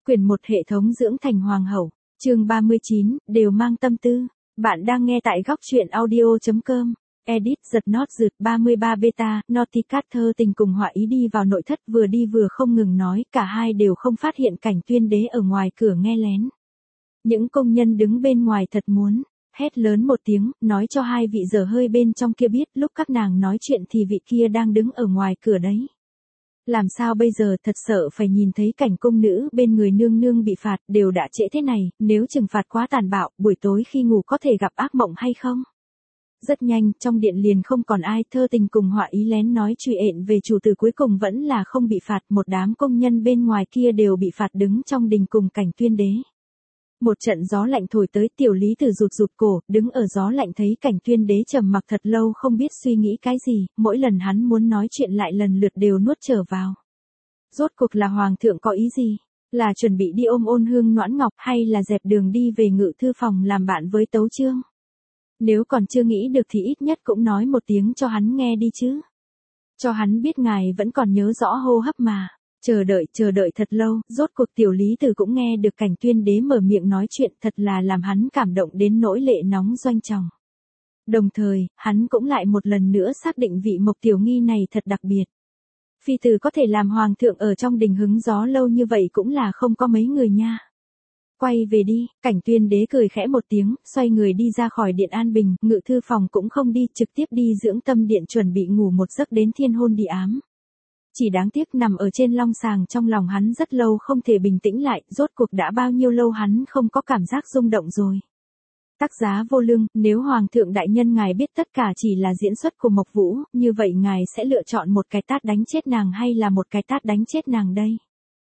Quyển 1 hệ thống dưỡng thành hoàng hậu, chương 39, đều mang tâm tư. Bạn đang nghe tại góc truyện audio.com. Edit giật nót rượt 33 beta, Naughty Cat thơ tình cùng họa ý đi vào nội thất vừa đi vừa không ngừng nói, cả hai đều không phát hiện cảnh Tuyên Đế ở ngoài cửa nghe lén. Những công nhân đứng bên ngoài thật muốn hét lớn một tiếng, nói cho hai vị dở hơi bên trong kia biết lúc các nàng nói chuyện thì vị kia đang đứng ở ngoài cửa đấy. Làm sao bây giờ, thật sợ phải nhìn thấy cảnh cung nữ bên người nương nương bị phạt, đều đã trễ thế này, nếu trừng phạt quá tàn bạo, buổi tối khi ngủ có thể gặp ác mộng hay không? Rất nhanh, trong điện liền không còn ai, thơ tình cùng họa ý lén nói truy ện về chủ tử cuối cùng vẫn là không bị phạt, một đám công nhân bên ngoài kia đều bị phạt đứng trong đình cùng cảnh Tuyên Đế. Một trận gió lạnh thổi tới, tiểu lý tử rụt rụt cổ, đứng ở gió lạnh thấy cảnh Tuyên Đế trầm mặc thật lâu không biết suy nghĩ cái gì, mỗi lần hắn muốn nói chuyện lại lần lượt đều nuốt trở vào. Rốt cuộc là hoàng thượng có ý gì? Là chuẩn bị đi ôm Ôn Hương Noãn Ngọc hay là dẹp đường đi về ngự thư phòng làm bạn với Tấu Chương? Nếu còn chưa nghĩ được thì ít nhất cũng nói một tiếng cho hắn nghe đi chứ. Cho hắn biết ngài vẫn còn nhớ rõ hô hấp mà. Chờ đợi thật lâu, rốt cuộc tiểu lý tử cũng nghe được cảnh Tuyên Đế mở miệng nói chuyện, thật là làm hắn cảm động đến nỗi lệ nóng doanh tròng. Đồng thời, hắn cũng lại một lần nữa xác định vị Mộc Tiểu Nghi này thật đặc biệt. Phi tử có thể làm hoàng thượng ở trong đình hứng gió lâu như vậy cũng là không có mấy người nha. Quay về đi, cảnh Tuyên Đế cười khẽ một tiếng, xoay người đi ra khỏi điện an bình, ngự thư phòng cũng không đi, trực tiếp đi dưỡng tâm điện chuẩn bị ngủ một giấc đến thiên hôn địa ám. Chỉ đáng tiếc nằm ở trên long sàng trong lòng hắn rất lâu không thể bình tĩnh lại, rốt cuộc đã bao nhiêu lâu hắn không có cảm giác rung động rồi. Tác giá vô lương, nếu Hoàng thượng đại nhân ngài biết tất cả chỉ là diễn xuất của Mộc Vũ, như vậy ngài sẽ lựa chọn một cái tát đánh chết nàng hay là một cái tát đánh chết nàng đây?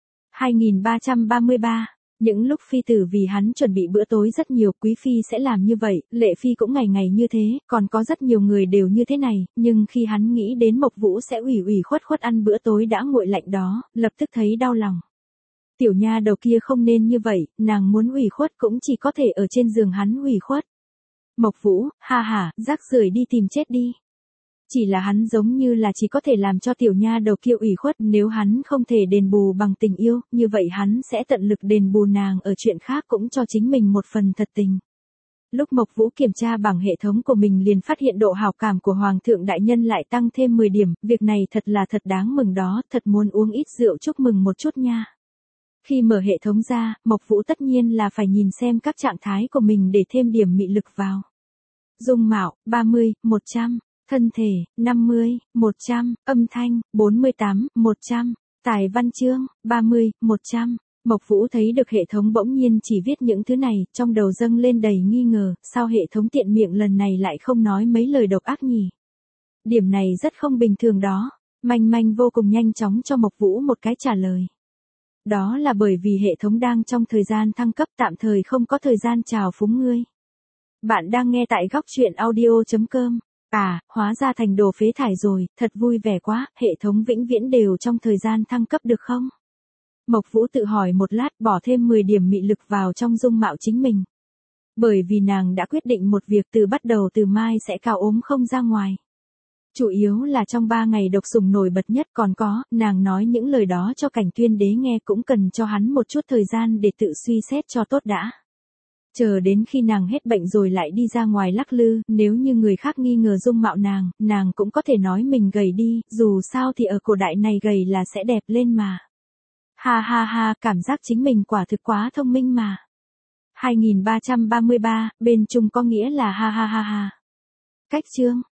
2333 Những lúc phi tử vì hắn chuẩn bị bữa tối rất nhiều, quý phi sẽ làm như vậy, lệ phi cũng ngày ngày như thế, còn có rất nhiều người đều như thế này, nhưng khi hắn nghĩ đến Mộc Vũ sẽ ủy khuất ăn bữa tối đã nguội lạnh đó, lập tức thấy đau lòng. Tiểu nha đầu kia không nên như vậy, nàng muốn ủy khuất cũng chỉ có thể ở trên giường hắn ủy khuất. Mộc Vũ, ha ha, rác rưởi đi tìm chết đi. Chỉ là hắn giống như là chỉ có thể làm cho tiểu nha đầu kia ủy khuất, nếu hắn không thể đền bù bằng tình yêu, như vậy hắn sẽ tận lực đền bù nàng ở chuyện khác cũng cho chính mình một phần thật tình. Lúc Mộc Vũ kiểm tra bảng hệ thống của mình liền phát hiện độ hảo cảm của Hoàng thượng đại nhân lại tăng thêm 10 điểm, việc này thật là thật đáng mừng đó, thật muốn uống ít rượu chúc mừng một chút nha. Khi mở hệ thống ra, Mộc Vũ tất nhiên là phải nhìn xem các trạng thái của mình để thêm điểm mị lực vào. Dung mạo, 30, 100. Thân thể, 50, 100, âm thanh, 48, 100, tài văn chương, 30, 100. Mộc Vũ thấy được hệ thống bỗng nhiên chỉ viết những thứ này, trong đầu dâng lên đầy nghi ngờ, sao hệ thống tiện miệng lần này lại không nói mấy lời độc ác nhỉ? Điểm này rất không bình thường đó. Manh vô cùng nhanh chóng cho Mộc Vũ một cái trả lời. Đó là bởi vì hệ thống đang trong thời gian thăng cấp, tạm thời không có thời gian chào phúng ngươi. Bạn đang nghe tại góc truyện audio.com. À, hóa ra thành đồ phế thải rồi, thật vui vẻ quá, hệ thống vĩnh viễn đều trong thời gian thăng cấp được không? Mộc Vũ tự hỏi một lát, bỏ thêm 10 điểm mị lực vào trong dung mạo chính mình. Bởi vì nàng đã quyết định một việc, từ bắt đầu từ mai sẽ cao ốm không ra ngoài. Chủ yếu là trong 3 ngày độc sủng nổi bật nhất, còn có, nàng nói những lời đó cho cảnh Tuyên Đế nghe cũng cần cho hắn một chút thời gian để tự suy xét cho tốt đã. Chờ đến khi nàng hết bệnh rồi lại đi ra ngoài lắc lư, nếu như người khác nghi ngờ dung mạo nàng cũng có thể nói mình gầy đi, dù sao thì ở cổ đại này gầy là sẽ đẹp lên mà. Ha, cảm giác chính mình quả thực quá thông minh mà. 2333, bên Trung có nghĩa là ha. Cách chương,